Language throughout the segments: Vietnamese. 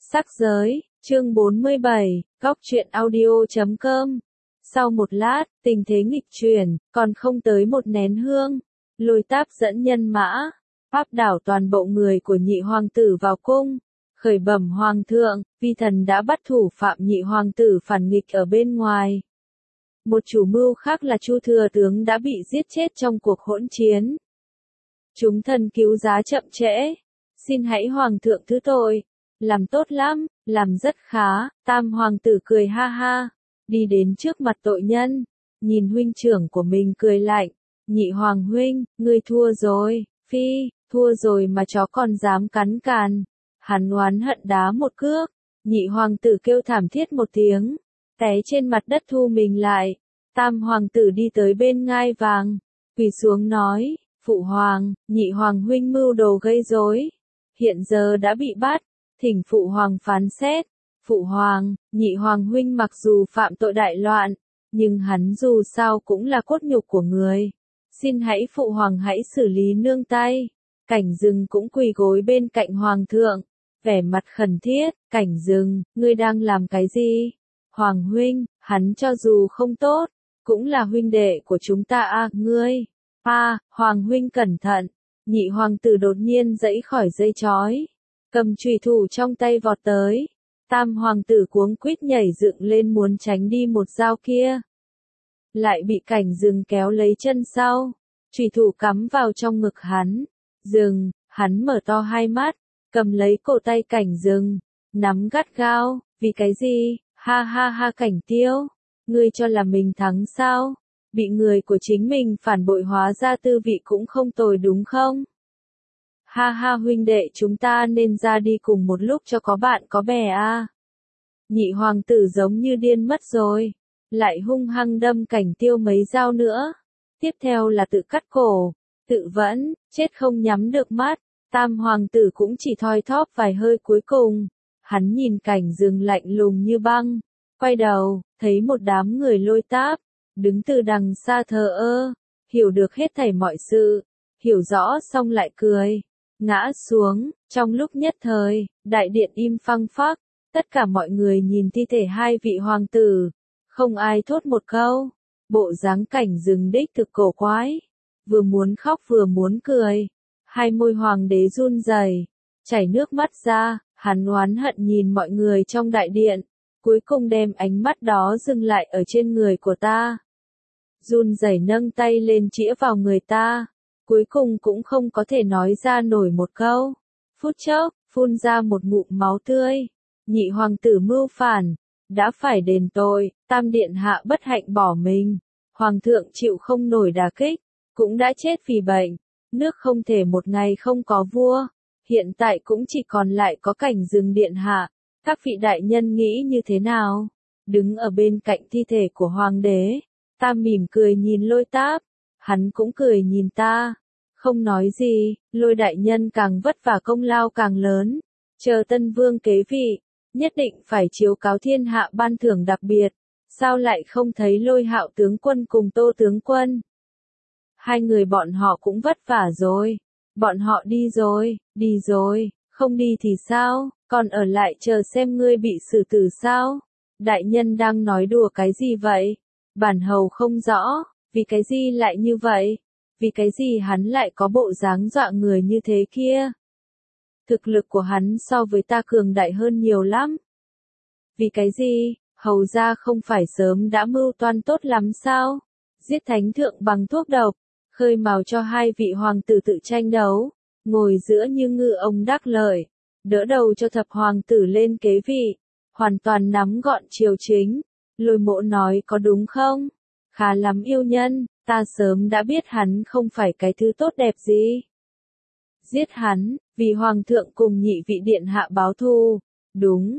Sắc giới, chương 47, góc truyện audio.com. Sau một lát, tình thế nghịch chuyển, còn không tới một nén hương. Lôi Táp dẫn nhân mã, áp đảo toàn bộ người của nhị hoàng tử vào cung. Khởi bẩm hoàng thượng, vi thần đã bắt thủ phạm nhị hoàng tử phản nghịch ở bên ngoài. Một chủ mưu khác là Chu thừa tướng đã bị giết chết trong cuộc hỗn chiến. Chúng thần cứu giá chậm trễ. Xin hãy hoàng thượng thứ tội. Làm tốt lắm, làm rất khá. Tam hoàng tử cười ha ha, đi đến trước mặt tội nhân, nhìn huynh trưởng của mình cười lạnh. Nhị hoàng huynh, ngươi thua rồi. Phi, thua rồi mà chó còn dám cắn càn. Hắn oán hận đá một cước. Nhị hoàng tử kêu thảm thiết một tiếng, té trên mặt đất thu mình lại. Tam hoàng tử đi tới bên ngai vàng, quỳ xuống nói, phụ hoàng, nhị hoàng huynh mưu đồ gây rối, hiện giờ đã bị bắt, thỉnh phụ hoàng phán xét. Phụ hoàng, nhị hoàng huynh mặc dù phạm tội đại loạn, nhưng hắn dù sao cũng là cốt nhục của người. Xin hãy phụ hoàng hãy xử lý nương tay. Cảnh Dừng cũng quỳ gối bên cạnh hoàng thượng, vẻ mặt khẩn thiết. Cảnh Dừng, ngươi đang làm cái gì? Hoàng huynh, hắn cho dù không tốt, cũng là huynh đệ của chúng ta à, ngươi. Hoàng huynh cẩn thận. Nhị hoàng tử đột nhiên giãy khỏi dây trói, cầm chùy thủ trong tay vọt tới. Tam hoàng tử cuống quýt nhảy dựng lên muốn tránh đi một dao kia, lại bị Cảnh Dừng kéo lấy chân sau, chùy thủ cắm vào trong ngực hắn. Dừng, hắn mở to hai mắt, cầm lấy cổ tay Cảnh Dừng, nắm gắt gao. Vì cái gì? Ha ha ha, Cảnh Tiêu, ngươi cho là mình thắng sao? Bị người của chính mình phản bội hóa ra tư vị cũng không tồi đúng không? Ha ha, huynh đệ chúng ta nên ra đi cùng một lúc cho có bạn có bè à. Nhị hoàng tử giống như điên mất rồi, lại hung hăng đâm Cảnh Tiêu mấy dao nữa. Tiếp theo là tự cắt cổ, tự vẫn, chết không nhắm được mắt. Tam hoàng tử cũng chỉ thoi thóp vài hơi cuối cùng. Hắn nhìn Cảnh Dừng lạnh lùng như băng, quay đầu, thấy một đám người Lôi Táp, đứng từ đằng xa thờ ơ, hiểu được hết thảy mọi sự, hiểu rõ xong lại cười, ngã xuống. Trong lúc nhất thời, đại điện im phăng phắc, tất cả mọi người nhìn thi thể hai vị hoàng tử, không ai thốt một câu. Bộ dáng Cảnh Dừng đích thực cổ quái, vừa muốn khóc vừa muốn cười, hai môi hoàng đế run rẩy, chảy nước mắt ra. Hắn oán hận nhìn mọi người trong đại điện, cuối cùng đem ánh mắt đó dừng lại ở trên người của ta. Run rẩy nâng tay lên chĩa vào người ta, cuối cùng cũng không có thể nói ra nổi một câu. Phút chốc, phun ra một ngụm máu tươi. Nhị hoàng tử mưu phản, đã phải đền tội. Tam điện hạ bất hạnh bỏ mình, hoàng thượng chịu không nổi đả kích, cũng đã chết vì bệnh. Nước không thể một ngày không có vua. Hiện tại cũng chỉ còn lại có Cảnh Dừng điện hạ. Các vị đại nhân nghĩ như thế nào? Đứng ở bên cạnh thi thể của hoàng đế, ta mỉm cười nhìn Lôi Táp, hắn cũng cười nhìn ta, không nói gì. Lôi đại nhân càng vất vả công lao càng lớn, chờ tân vương kế vị, nhất định phải chiếu cáo thiên hạ ban thưởng đặc biệt. Sao lại không thấy Lôi Hạo tướng quân cùng Tô tướng quân? Hai người bọn họ cũng vất vả rồi. Bọn họ đi rồi, không đi thì sao, còn ở lại chờ xem ngươi bị xử tử sao? Đại nhân đang nói đùa cái gì vậy? Bản hầu không rõ, vì cái gì lại như vậy? Vì cái gì hắn lại có bộ dáng dọa người như thế kia? Thực lực của hắn so với ta cường đại hơn nhiều lắm. Vì cái gì, hầu ra không phải sớm đã mưu toan tốt lắm sao? Giết thánh thượng bằng thuốc độc, khơi mào cho hai vị hoàng tử tự tranh đấu, ngồi giữa như ngư ông đắc lợi, đỡ đầu cho thập hoàng tử lên kế vị, hoàn toàn nắm gọn triều chính. Lôi Mỗ nói có đúng không? Khá lắm yêu nhân, ta sớm đã biết hắn không phải cái thứ tốt đẹp gì. Giết hắn, vì hoàng thượng cùng nhị vị điện hạ báo thù. Đúng,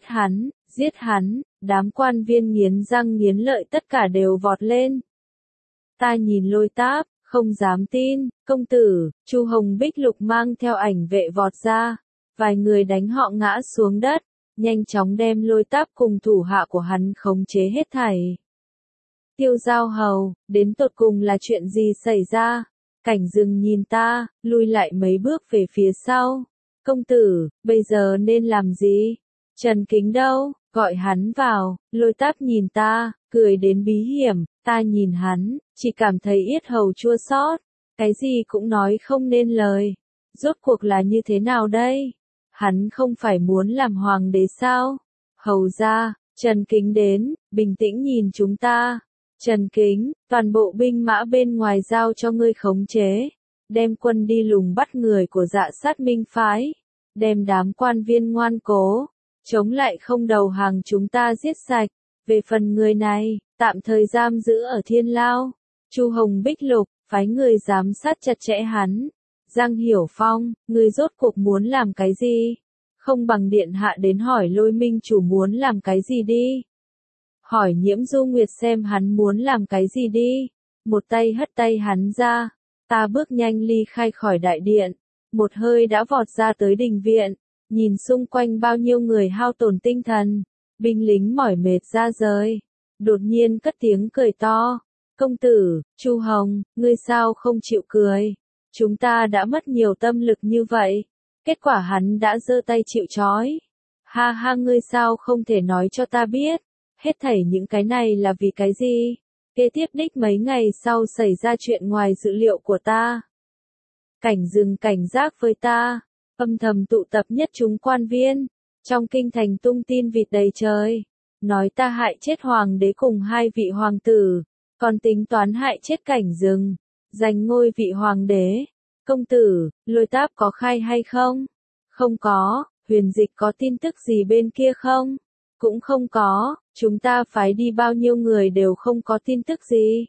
giết hắn, đám quan viên nghiến răng nghiến lợi tất cả đều vọt lên. Ta nhìn Lôi Táp, không dám tin. Công tử, Chu Hồng Bích Lục mang theo ảnh vệ vọt ra, vài người đánh họ ngã xuống đất, nhanh chóng đem Lôi Táp cùng thủ hạ của hắn khống chế hết thảy. Tiêu Giao Hầu, đến tột cùng là chuyện gì xảy ra? Cảnh Dừng nhìn ta, lui lại mấy bước về phía sau. Công tử, bây giờ nên làm gì? Trần Kính đâu, gọi hắn vào, Lôi Táp nhìn ta, cười đến bí hiểm, ta nhìn hắn, chỉ cảm thấy yết hầu chua xót, cái gì cũng nói không nên lời. Rốt cuộc là như thế nào đây? Hắn không phải muốn làm hoàng đế sao? Hầu ra, Trần Kính đến, bình tĩnh nhìn chúng ta. Trần Kính, toàn bộ binh mã bên ngoài giao cho ngươi khống chế. Đem quân đi lùng bắt người của Dạ Sát Minh phái. Đem đám quan viên ngoan cố, chống lại không đầu hàng chúng ta giết sạch. Về phần người này, tạm thời giam giữ ở Thiên Lao. Chu Hồng Bích Lục, phái người giám sát chặt chẽ hắn. Giang Hiểu Phong, ngươi rốt cuộc muốn làm cái gì? Không bằng điện hạ đến hỏi Lôi Minh chủ muốn làm cái gì đi. Hỏi Nhiễm Du Nguyệt xem hắn muốn làm cái gì đi. Một tay hất tay hắn ra. Ta bước nhanh ly khai khỏi đại điện. Một hơi đã vọt ra tới đình viện. Nhìn xung quanh bao nhiêu người hao tổn tinh thần. Binh lính mỏi mệt ra rời. Đột nhiên cất tiếng cười to. Công tử, Chu Hồng, ngươi sao không chịu cười? Chúng ta đã mất nhiều tâm lực như vậy. Kết quả hắn đã giơ tay chịu trói. Ha ha, ngươi sao không thể nói cho ta biết? Hết thảy những cái này là vì cái gì? Kế tiếp đích mấy ngày sau xảy ra chuyện ngoài dự liệu của ta. Cảnh Dừng cảnh giác với ta. Âm thầm tụ tập nhất chúng quan viên. Trong kinh thành tung tin vịt đầy trời. Nói ta hại chết hoàng đế cùng 2 vị hoàng tử. Còn tính toán hại chết Cảnh Dừng. Giành ngôi vị hoàng đế. Công tử, Lôi Táp có khai hay không? Không có. Huyền Dịch có tin tức gì bên kia không? Cũng không có. Chúng ta phái đi bao nhiêu người đều không có tin tức gì.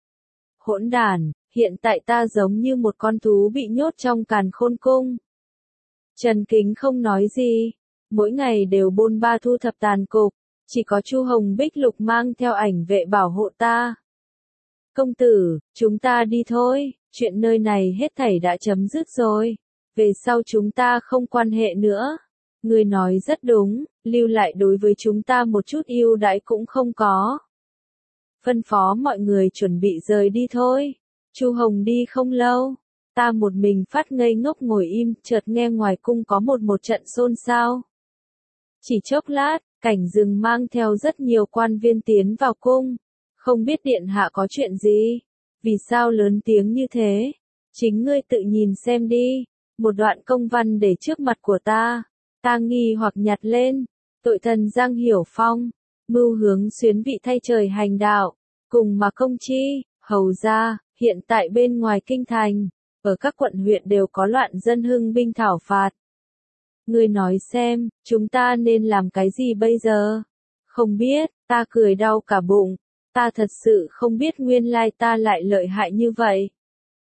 Hỗn đản, hiện tại ta giống như một con thú bị nhốt trong càn khôn cung. Trần Kính không nói gì. Mỗi ngày đều bôn ba thu thập tàn cục. Chỉ có Chu Hồng Bích Lục mang theo ảnh vệ bảo hộ ta. Công tử, chúng ta đi thôi, chuyện nơi này hết thảy đã chấm dứt rồi. Về sau chúng ta không quan hệ nữa. Ngươi nói rất đúng, lưu lại đối với chúng ta một chút ưu đãi cũng không có. Phân phó mọi người chuẩn bị rời đi thôi. Chu Hồng đi không lâu. Ta một mình phát ngây ngốc ngồi im, chợt nghe ngoài cung có một trận xôn xao. Chỉ chốc lát, Cảnh Dừng mang theo rất nhiều quan viên tiến vào cung. Không biết điện hạ có chuyện gì? Vì sao lớn tiếng như thế? Chính ngươi tự nhìn xem đi. Một đoạn công văn để trước mặt của ta. Ta nghi hoặc nhặt lên. Tội thần Giang Hiểu Phong. Mưu hướng xuyến vị thay trời hành đạo. Cùng mà công chi, hầu ra, hiện tại bên ngoài kinh thành. Ở các quận huyện đều có loạn dân hưng binh thảo phạt. Ngươi nói xem, chúng ta nên làm cái gì bây giờ? Không biết, ta cười đau cả bụng. Ta thật sự không biết nguyên lai ta lại lợi hại như vậy.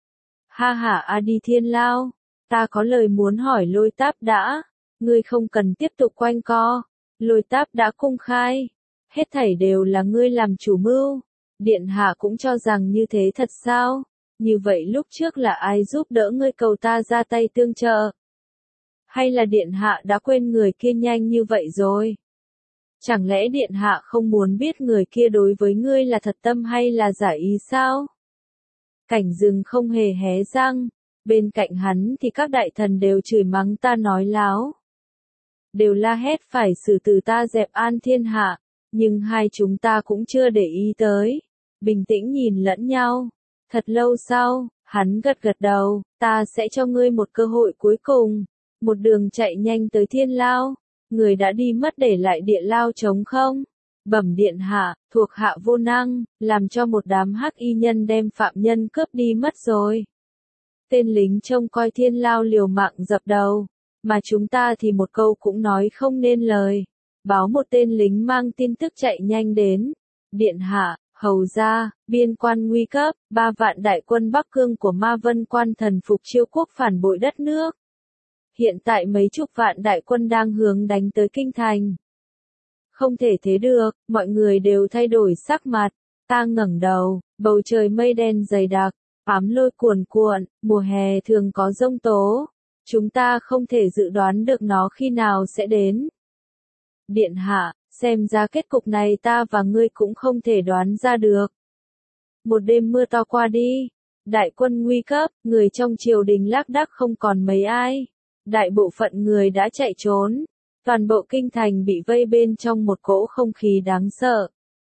Ha ha, a đi Thiên Lao. Ta có lời muốn hỏi Lôi Táp đã. Ngươi không cần tiếp tục quanh co. Lôi Táp đã công khai. Hết thảy đều là ngươi làm chủ mưu. Điện hạ cũng cho rằng như thế thật sao? Như vậy lúc trước là ai giúp đỡ ngươi cầu ta ra tay tương trợ? Hay là điện hạ đã quên người kia nhanh như vậy rồi? Chẳng lẽ điện hạ không muốn biết người kia đối với ngươi là thật tâm hay là giả ý sao? Cảnh Dừng không hề hé răng. Bên cạnh hắn thì các đại thần đều chửi mắng ta nói láo. Đều la hét phải xử tử ta dẹp an thiên hạ. Nhưng hai chúng ta cũng chưa để ý tới. Bình tĩnh nhìn lẫn nhau. Thật lâu sau, hắn gật gật đầu. Ta sẽ cho ngươi một cơ hội cuối cùng. Một đường chạy nhanh tới Thiên Lao. Người đã đi mất để lại địa lao trống không? Bẩm điện hạ, thuộc hạ vô năng, làm cho một đám hắc y nhân đem phạm nhân cướp đi mất rồi. Tên lính trông coi Thiên Lao liều mạng dập đầu, mà chúng ta thì một câu cũng nói không nên lời. Báo một tên lính mang tin tức chạy nhanh đến. Điện hạ, hầu ra, biên quan nguy cấp, 3 vạn đại quân Bắc Cương của Ma Vân Quan thần phục Chiêu quốc phản bội đất nước. Hiện tại mấy chục vạn đại quân đang hướng đánh tới kinh thành. Không thể thế được, mọi người đều thay đổi sắc mặt. Ta ngẩng đầu, bầu trời mây đen dày đặc, ám lôi cuồn cuộn, mùa hè thường có giông tố. Chúng ta không thể dự đoán được nó khi nào sẽ đến. Điện hạ, xem ra kết cục này ta và ngươi cũng không thể đoán ra được. Một đêm mưa to qua đi, đại quân nguy cấp, người trong triều đình lác đác không còn mấy ai. Đại bộ phận người đã chạy trốn. Toàn bộ kinh thành bị vây bên trong một cỗ không khí đáng sợ.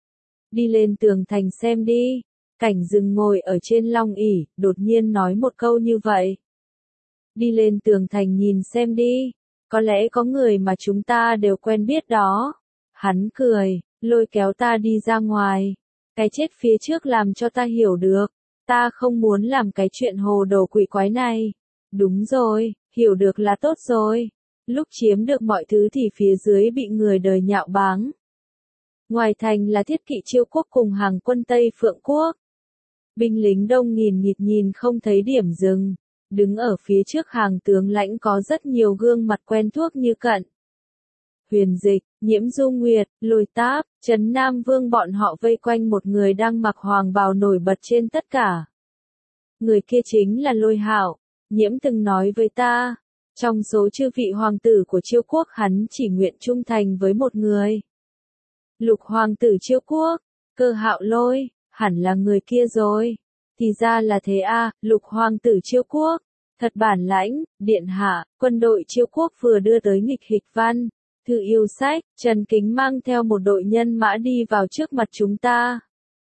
Đi lên tường thành xem đi. Cảnh Dừng ngồi ở trên long ỷ, đột nhiên nói một câu như vậy. Đi lên tường thành nhìn xem đi. Có lẽ có người mà chúng ta đều quen biết đó. Hắn cười, lôi kéo ta đi ra ngoài. Cái chết phía trước làm cho ta hiểu được. Ta không muốn làm cái chuyện hồ đồ quỷ quái này. Đúng rồi, hiểu được là tốt rồi. Lúc chiếm được mọi thứ thì phía dưới bị người đời nhạo báng. Ngoài thành là Thiết Kỵ Chiêu Quốc cùng hàng quân Tây Phượng Quốc. Binh lính đông nghìn nghịt nhìn không thấy điểm dừng. Đứng ở phía trước hàng tướng lãnh có rất nhiều gương mặt quen thuộc như Cận Huyền Dịch, Nhiễm Du Nguyệt, Lôi Táp, Trấn Nam Vương bọn họ vây quanh một người đang mặc hoàng bào nổi bật trên tất cả. Người kia chính là Lôi Hạo. Nhiễm từng nói với ta, trong số chư vị hoàng tử của Chiêu Quốc hắn chỉ nguyện trung thành với một người. Lục hoàng tử Chiêu Quốc, Cơ Hạo Lôi, hẳn là người kia rồi. Thì ra là thế a, Lục hoàng tử Chiêu Quốc, thật bản lãnh. Điện hạ, quân đội Chiêu Quốc vừa đưa tới nghịch hịch văn, thư yêu sách. Trần Kính mang theo một đội nhân mã đi vào trước mặt chúng ta.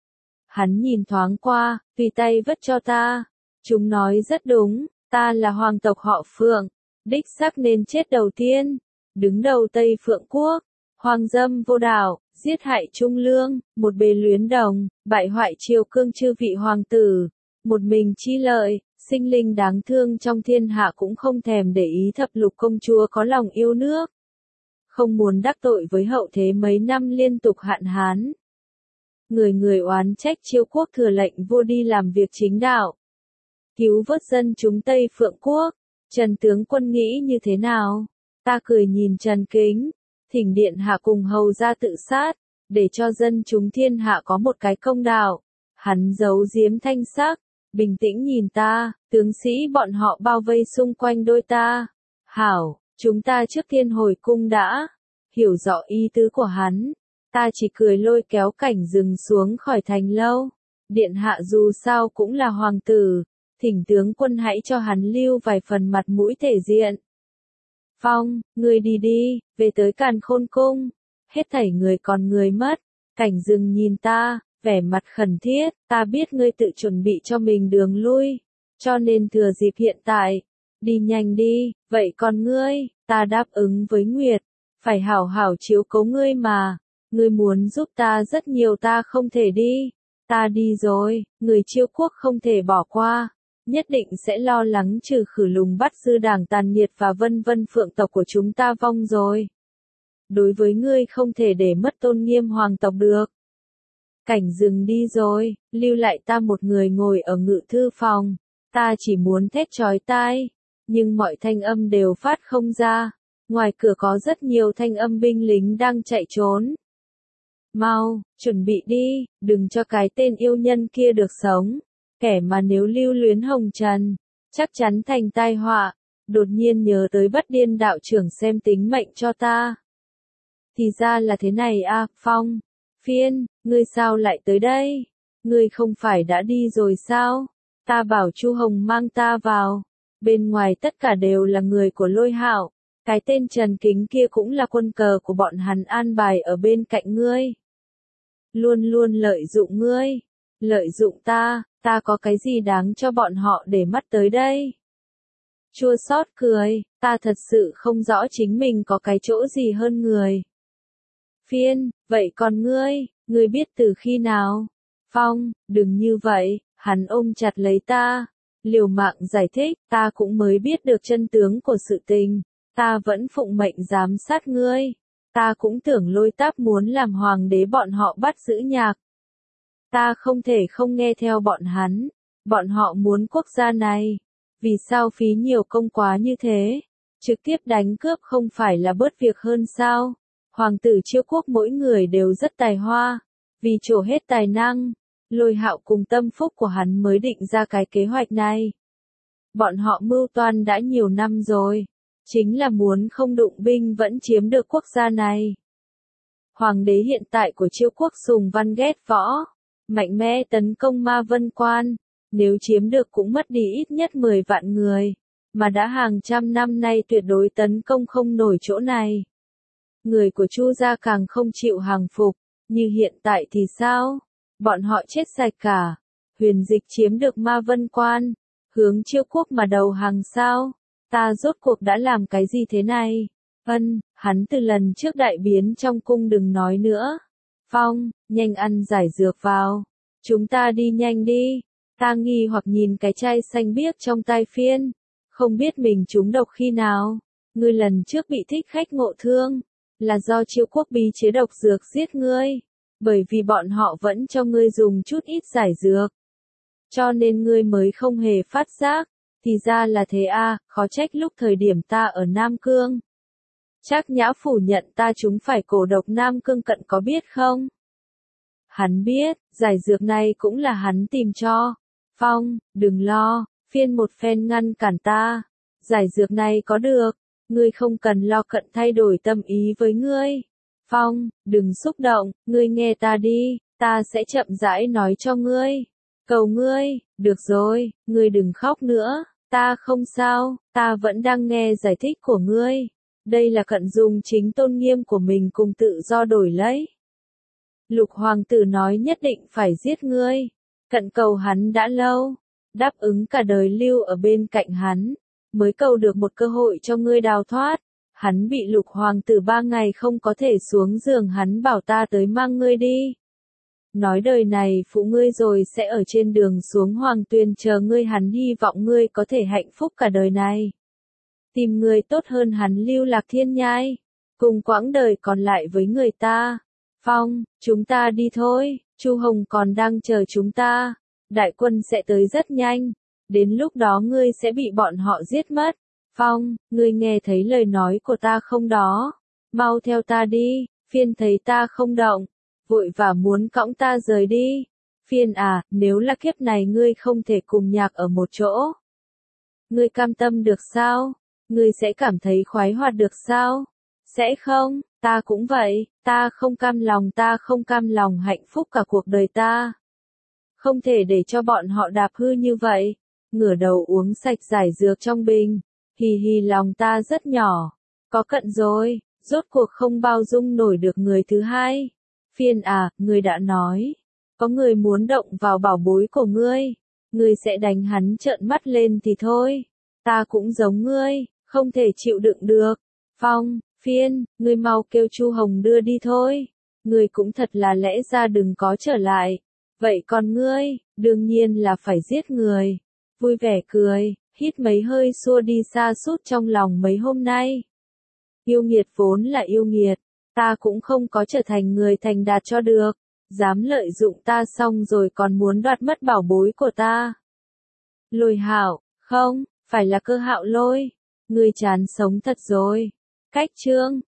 Hắn nhìn thoáng qua, tùy tay vất cho ta. Chúng nói rất đúng, ta là hoàng tộc họ Phượng, đích xác nên chết đầu tiên. Đứng đầu Tây Phượng Quốc, hoàng dâm vô đạo, giết hại trung lương, một bề luyến đồng, bại hoại triều cương chư vị hoàng tử, một mình chi lợi, sinh linh đáng thương trong thiên hạ cũng không thèm để ý thập lục công chúa có lòng yêu nước. Không muốn đắc tội với hậu thế mấy năm liên tục hạn hán. Người người oán trách Chiêu Quốc thừa lệnh vua đi làm việc chính đạo. Cứu vớt dân chúng Tây Phượng Quốc. Trần tướng quân nghĩ như thế nào? Ta cười nhìn Trần Kính. Thỉnh điện hạ cùng hầu ra tự sát, để cho dân chúng thiên hạ có một cái công đạo. Hắn giấu giếm thanh sắc, bình tĩnh nhìn ta, tướng sĩ bọn họ bao vây xung quanh đôi ta. Hảo, chúng ta trước tiên hồi cung đã. Hiểu rõ ý tứ của hắn, ta chỉ cười lôi kéo Cảnh Dừng xuống khỏi thành lâu. Điện hạ dù sao cũng là hoàng tử, thỉnh tướng quân hãy cho hắn lưu vài phần mặt mũi thể diện. Phong, ngươi đi đi, về tới Càn Khôn Cung. Hết thảy người còn người mất. Cảnh Dừng nhìn ta, vẻ mặt khẩn thiết. Ta biết ngươi tự chuẩn bị cho mình đường lui, cho nên thừa dịp hiện tại, đi nhanh đi. Vậy còn ngươi? Ta đáp ứng với Nguyệt, phải hảo hảo chiếu cố ngươi mà. Ngươi muốn giúp ta rất nhiều, ta không thể đi. Ta đi rồi, người Chiêu Quốc không thể bỏ qua. Nhất định sẽ lo lắng trừ khử lùng bắt dư đảng tàn nhiệt và vân vân, phượng tộc của chúng ta vong rồi. Đối với ngươi không thể để mất tôn nghiêm hoàng tộc được. Cảnh Dừng đi rồi, lưu lại ta một người ngồi ở ngự thư phòng. Ta chỉ muốn thét chói tai, nhưng mọi thanh âm đều phát không ra. Ngoài cửa có rất nhiều thanh âm binh lính đang chạy trốn. Mau, chuẩn bị đi, đừng cho cái tên yêu nhân kia được sống. Kẻ mà nếu lưu luyến hồng trần, chắc chắn thành tai họa. Đột nhiên nhớ tới Bất Điên đạo trưởng xem tính mệnh cho ta. Thì ra là thế này à, Phong. Phiên, ngươi sao lại tới đây? Ngươi không phải đã đi rồi sao? Ta bảo Chu Hồng mang ta vào. Bên ngoài tất cả đều là người của Lôi Hạo. Cái tên Trần Kính kia cũng là quân cờ của bọn hắn an bài ở bên cạnh ngươi. Luôn luôn lợi dụng ngươi. Lợi dụng ta có cái gì đáng cho bọn họ để mắt tới đây? Chua xót cười, ta thật sự không rõ chính mình có cái chỗ gì hơn người. Phiên, vậy còn ngươi biết từ khi nào? Phong, đừng như vậy, hắn ôm chặt lấy ta. Liều mạng giải thích, ta cũng mới biết được chân tướng của sự tình. Ta vẫn phụng mệnh giám sát ngươi. Ta cũng tưởng Lôi Táp muốn làm hoàng đế bọn họ bắt giữ Nhạc. Ta không thể không nghe theo bọn hắn. Bọn họ muốn quốc gia này. Vì sao phí nhiều công quá như thế? Trực tiếp đánh cướp không phải là bớt việc hơn sao? Hoàng tử Chiêu Quốc mỗi người đều rất tài hoa. Vì trổ hết tài năng, Lôi Hạo cùng tâm phúc của hắn mới định ra cái kế hoạch này. Bọn họ mưu toan đã nhiều năm rồi. Chính là muốn không đụng binh vẫn chiếm được quốc gia này. Hoàng đế hiện tại của Chiêu Quốc Sùng Văn ghét võ. Mạnh mẽ tấn công Ma Vân Quan. Nếu chiếm được cũng mất đi ít nhất 10 vạn người. Mà đã hàng trăm năm nay tuyệt đối tấn công không nổi chỗ này. người của Chu gia càng không chịu hàng phục, như hiện tại thì sao? Bọn họ chết sạch cả. Huyền Dịch chiếm được Ma Vân Quan, hướng Chiêu quốc mà đầu hàng sao? Ta rốt cuộc đã làm cái gì thế này? Hắn từ lần trước đại biến trong cung đừng nói nữa. Phong, nhanh ăn giải dược vào. Chúng ta đi nhanh đi. Ta nghi hoặc nhìn cái chai xanh biếc trong tay Phiên. Không biết mình trúng độc khi nào. Ngươi lần trước bị thích khách ngộ thương. Là do Chiêu quốc bí chế độc dược giết ngươi. Bởi vì bọn họ vẫn cho ngươi dùng chút ít giải dược. Cho nên ngươi mới không hề phát giác. Thì ra là thế à, khó trách lúc thời điểm ta ở Nam Cương. Trác Nhã phủ nhận ta chúng phải cổ độc Nam Cương cận có biết không? Hắn biết, giải dược này cũng là hắn tìm cho. Phong, đừng lo, Phiên một phen ngăn cản ta. Giải dược này có được, ngươi không cần lo cận thay đổi tâm ý với ngươi. Phong, đừng xúc động, ngươi nghe ta đi, ta sẽ chậm rãi nói cho ngươi. Cầu ngươi, được rồi, ngươi đừng khóc nữa, ta không sao, ta vẫn đang nghe giải thích của ngươi. Đây là cận dùng chính tôn nghiêm của mình cùng tự do đổi lấy. Lục hoàng tử nói nhất định phải giết ngươi. Cận cầu hắn đã lâu, đáp ứng cả đời lưu ở bên cạnh hắn, mới cầu được một cơ hội cho ngươi đào thoát. Hắn bị lục hoàng tử 3 ngày không có thể xuống giường, hắn bảo ta tới mang ngươi đi. Nói đời này phụ ngươi rồi sẽ ở trên đường xuống hoàng tuyền chờ ngươi, hắn hy vọng ngươi có thể hạnh phúc cả đời này. Tìm người tốt hơn hắn lưu lạc thiên nhai, cùng quãng đời còn lại với người ta. Phong, chúng ta đi thôi, Chu Hồng còn đang chờ chúng ta. Đại quân sẽ tới rất nhanh, đến lúc đó ngươi sẽ bị bọn họ giết mất. Phong, ngươi nghe thấy lời nói của ta không đó? Mau theo ta đi. Phiên thấy ta không động, vội vã muốn cõng ta rời đi. Phiên à, nếu là kiếp này ngươi không thể cùng Nhạc ở một chỗ, ngươi cam tâm được sao? Ngươi sẽ cảm thấy khoái hoạt được sao? Sẽ không, ta cũng vậy, ta không cam lòng hạnh phúc cả cuộc đời ta. Không thể để cho bọn họ đạp hư như vậy. Ngửa đầu uống sạch giải dược trong bình. Hì hì, lòng ta rất nhỏ. Có cận rồi, rốt cuộc không bao dung nổi được người thứ hai. Phiên à, ngươi đã nói, có người muốn động vào bảo bối của ngươi, ngươi sẽ đánh hắn trợn mắt lên thì thôi. Ta cũng giống ngươi, không thể chịu đựng được. Phong, Phiên, ngươi mau kêu Chu Hồng đưa đi thôi. Ngươi cũng thật là lẽ ra đừng có trở lại. Vậy còn ngươi, đương nhiên là phải giết người. Vui vẻ cười, hít mấy hơi xua đi sa sút trong lòng mấy hôm nay. Yêu nghiệt vốn là yêu nghiệt, ta cũng không có trở thành người thành đạt cho được. Dám lợi dụng ta xong rồi còn muốn đoạt mất bảo bối của ta. Lôi Hạo, không, phải là Cơ Hạo Lôi. Ngươi chán sống thật rồi. Cách chương